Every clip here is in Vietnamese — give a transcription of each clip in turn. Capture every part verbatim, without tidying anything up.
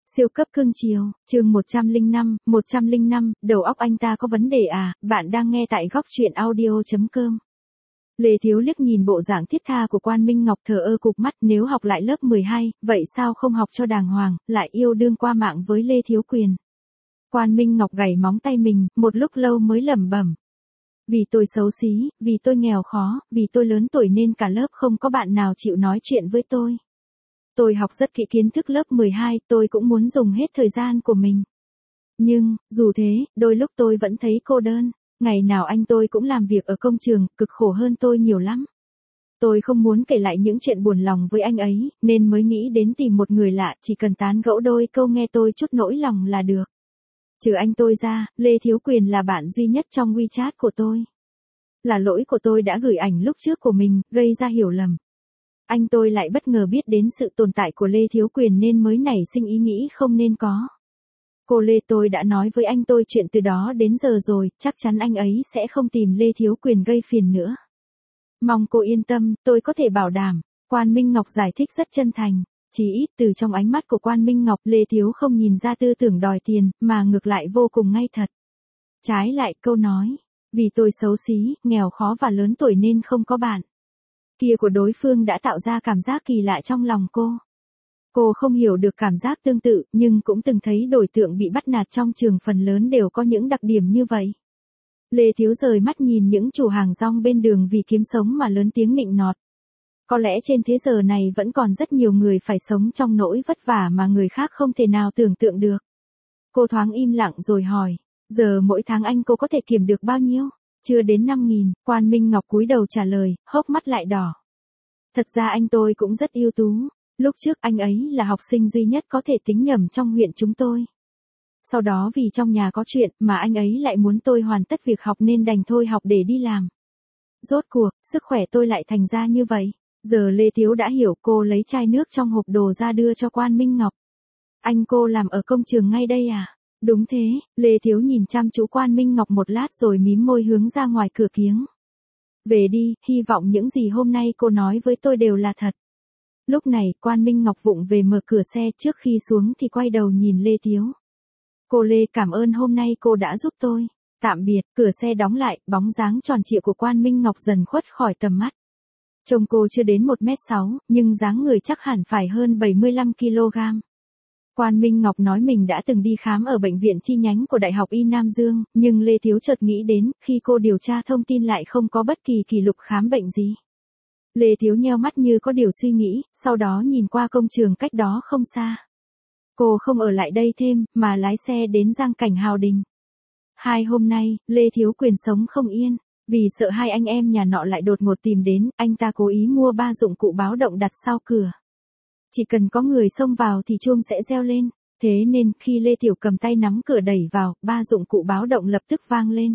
Siêu cấp cưng chiều, chương một trăm lẻ năm, một trăm lẻ năm, đầu óc anh ta có vấn đề à, bạn đang nghe tại góc truyện audio chấm com. Lê Thiếu liếc nhìn bộ dạng thiết tha của Quan Minh Ngọc thờ ơ cụp mắt, nếu học lại lớp mười hai, vậy sao không học cho đàng hoàng, lại yêu đương qua mạng với Lê Thiếu Quyền. Quan Minh Ngọc gảy móng tay mình, một lúc lâu mới lẩm bẩm. Vì tôi xấu xí, vì tôi nghèo khó, vì tôi lớn tuổi nên cả lớp không có bạn nào chịu nói chuyện với tôi. Tôi học rất kỹ kiến thức lớp mười hai, tôi cũng muốn dùng hết thời gian của mình. Nhưng, dù thế, đôi lúc tôi vẫn thấy cô đơn. Ngày nào anh tôi cũng làm việc ở công trường, cực khổ hơn tôi nhiều lắm. Tôi không muốn kể lại những chuyện buồn lòng với anh ấy, nên mới nghĩ đến tìm một người lạ, chỉ cần tán gẫu đôi câu nghe tôi chút nỗi lòng là được. Trừ anh tôi ra, Lê Thiếu Quyền là bạn duy nhất trong WeChat của tôi. Là lỗi của tôi đã gửi ảnh lúc trước của mình, gây ra hiểu lầm. Anh tôi lại bất ngờ biết đến sự tồn tại của Lê Thiếu Quyền nên mới nảy sinh ý nghĩ không nên có. Cô Lê, tôi đã nói với anh tôi chuyện từ đó đến giờ rồi, chắc chắn anh ấy sẽ không tìm Lê Thiếu Quyền gây phiền nữa. Mong cô yên tâm, tôi có thể bảo đảm. Quan Minh Ngọc giải thích rất chân thành. Chỉ ít từ trong ánh mắt của Quan Minh Ngọc, Lê Thiếu không nhìn ra tư tưởng đòi tiền, mà ngược lại vô cùng ngay thật. Trái lại câu nói, vì tôi xấu xí, nghèo khó và lớn tuổi nên không có bạn kia của đối phương đã tạo ra cảm giác kỳ lạ trong lòng cô. Cô không hiểu được cảm giác tương tự, nhưng cũng từng thấy đối tượng bị bắt nạt trong trường phần lớn đều có những đặc điểm như vậy. Lê Thiếu rời mắt nhìn những chủ hàng rong bên đường vì kiếm sống mà lớn tiếng nịnh nọt. Có lẽ trên thế giờ này vẫn còn rất nhiều người phải sống trong nỗi vất vả mà người khác không thể nào tưởng tượng được. Cô thoáng im lặng rồi hỏi, giờ mỗi tháng anh cô có thể kiếm được bao nhiêu? Chưa đến năm nghìn, Quan Minh Ngọc cúi đầu trả lời, hốc mắt lại đỏ. Thật ra anh tôi cũng rất ưu tú. Lúc trước anh ấy là học sinh duy nhất có thể tính nhầm trong huyện chúng tôi. Sau đó vì trong nhà có chuyện mà anh ấy lại muốn tôi hoàn tất việc học nên đành thôi học để đi làm. Rốt cuộc, sức khỏe tôi lại thành ra như vậy. Giờ Lê Thiếu đã hiểu, cô lấy chai nước trong hộp đồ ra đưa cho Quan Minh Ngọc. Anh cô làm ở công trường ngay đây à? Đúng thế, Lê Thiếu nhìn chăm chú Quan Minh Ngọc một lát rồi mím môi hướng ra ngoài cửa kiếng. Về đi, hy vọng những gì hôm nay cô nói với tôi đều là thật. Lúc này, Quan Minh Ngọc vụng về mở cửa xe, trước khi xuống thì quay đầu nhìn Lê Thiếu. Cô Lê, cảm ơn hôm nay cô đã giúp tôi. Tạm biệt, cửa xe đóng lại, bóng dáng tròn trịa của Quan Minh Ngọc dần khuất khỏi tầm mắt. Trông cô chưa đến một mét sáu, nhưng dáng người chắc hẳn phải hơn bảy mươi lăm ki lô gam. Quan Minh Ngọc nói mình đã từng đi khám ở bệnh viện chi nhánh của Đại học Y Nam Dương, nhưng Lê Thiếu chợt nghĩ đến, khi cô điều tra thông tin lại không có bất kỳ kỷ lục khám bệnh gì. Lê Thiếu nheo mắt như có điều suy nghĩ, sau đó nhìn qua công trường cách đó không xa. Cô không ở lại đây thêm, mà lái xe đến Giang Cảnh Hào Đình. Hai hôm nay, Lê Thiếu Quyền sống không yên. Vì sợ hai anh em nhà nọ lại đột ngột tìm đến, anh ta cố ý mua ba dụng cụ báo động đặt sau cửa. Chỉ cần có người xông vào thì chuông sẽ reo lên. Thế nên, khi Lê Tiểu cầm tay nắm cửa đẩy vào, ba dụng cụ báo động lập tức vang lên.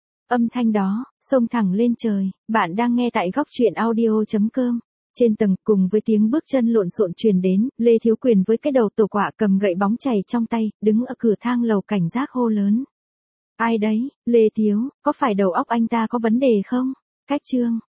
Âm thanh đó, xông thẳng lên trời. Bạn đang nghe tại góc truyện audio chấm com. Trên tầng, cùng với tiếng bước chân lộn xộn truyền đến, Lê Thiếu Quyền với cái đầu tổ quạ cầm gậy bóng chày trong tay, đứng ở cửa thang lầu cảnh giác hô lớn. Ai đấy, Lê Thiếu, có phải đầu óc anh ta có vấn đề không? Cách chương.